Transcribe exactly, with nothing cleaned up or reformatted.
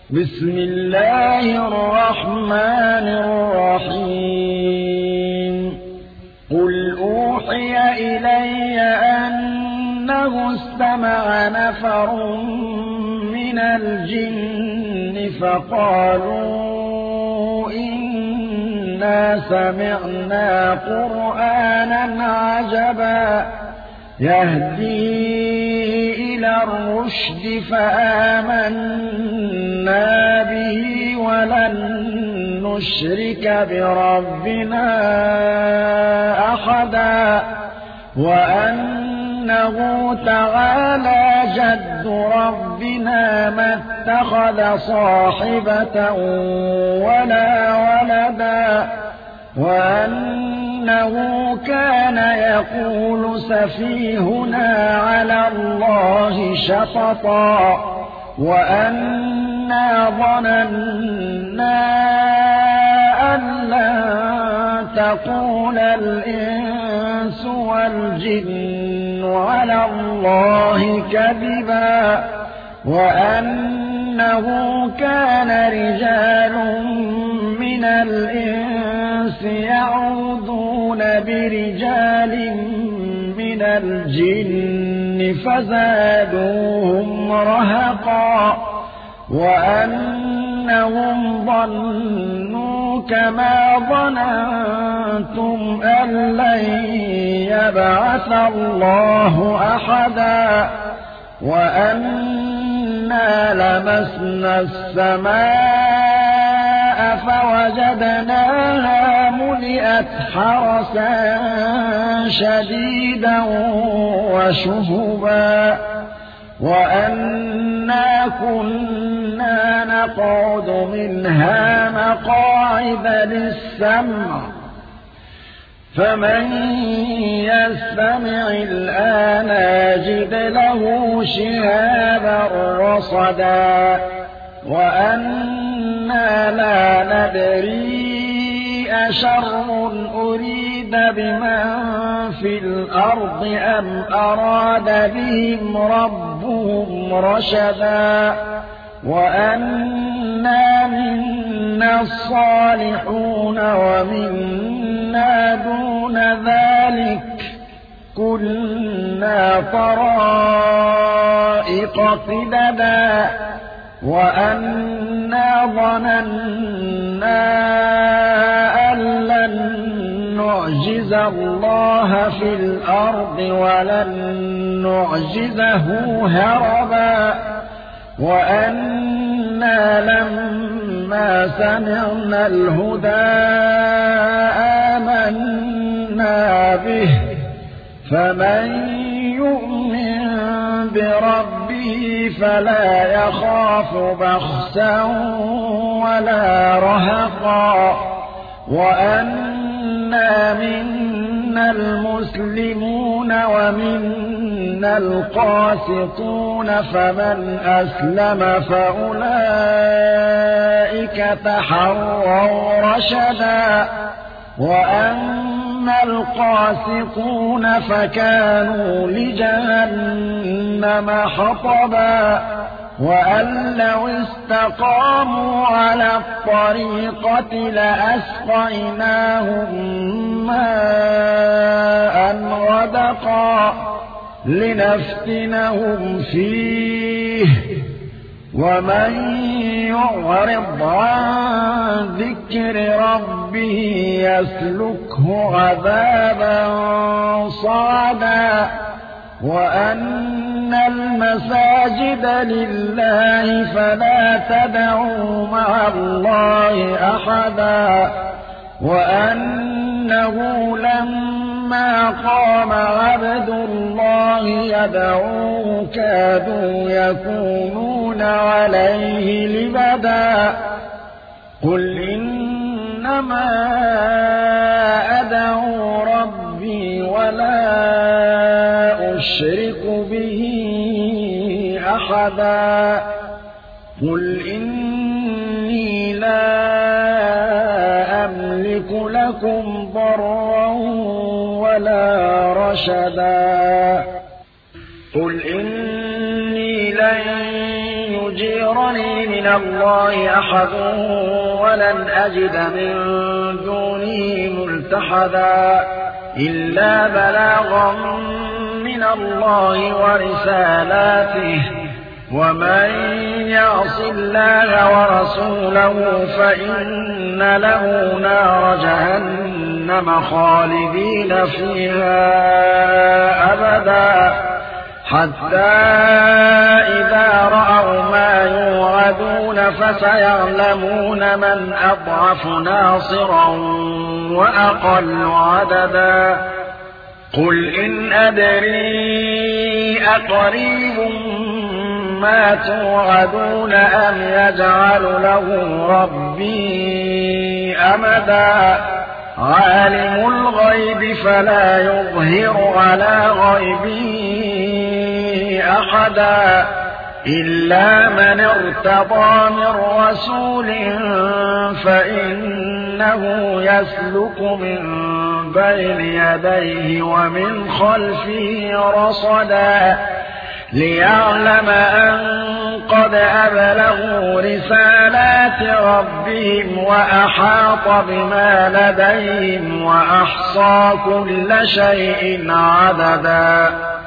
بسم الله الرحمن الرحيم قل أوحي إلي أنه استمع نفر من الجن فقالوا إنا سمعنا قرآنا عجبا يهدي إلى الرشد فآمنا به ولن نشرك بربنا أحدا وأنه تعالى جد ربنا ما اتخذ صاحبة ولا ولدا وأنه كان يقول سفيهنا على الله شططا وأنا ظننا أن لن تقول الإنس والجن على الله كذبا وأنه كان رجال من الإنس يعوذون برجال من الجن فزادوهم رهقا وأنهم ظنوا كما ظننتم أن لن يبعث الله أحدا وأنا لمسنا السماء فوجدناها ملئت حرسا شديدا وشهبا وأنا كنا نقعد منها مقاعد للسمع فمن يستمع الآن يجد له شهابا رصدا وأنا لا ندري أشر أريد بمن في الأرض أم أراد بهم ربهم رشدا وأنا منا الصالحون ومنا دون ذلك كنا طرائق قددا وأنا ظننا أن لن نعجز الله في الأرض ولن نعجزه هربا وأنا لما سمعنا الهدى آمنا به فمن يؤمن بربه فلا يخاف بخسا ولا رهقا وأنا منا المسلمون ومنا القاسطون فمن أسلم فأولئك تحروا رشدا وأما القاسطون فكانوا لجهنم حطبا وأن لو استقاموا على الطريقة لأسقيناهم ماء غدقا لنفتنهم فيه ومن يعرض عن ذكر ربه يسلكه عذابا صعدا وأن المساجد لله فلا تدعوا مع الله أحدا وأنه لما قام عبد الله يدعوه كادوا يكونون عليه لبدا قل إنما أدعو ربي ولا أشرك به أحدا قل إني لا أملك لكم ضرا ولا رشدا قل إني لن يجيرني من الله أحد ولن أجد من دونه ملتحدا إلا بلاغا من الله ورسالاته ومن يعص الله ورسوله فإن له نار جهنم خالدين فيها أبدا حتى إذا رأوا ما يوعدون فسيعلمون من أضعف ناصرا وأقل عددا قل إن أدري أقريب ما توعدون أم يجعل له ربي أمدا عالم الغيب فلا يظهر على غيبه أحدا إلا من ارتضى من رسول فإنه يسلك من بين يديه ومن خلفه رصدا ليعلم أن قد أبلغوا رسالات ربهم وأحاط بما لديهم وأحصى كل شيء عددا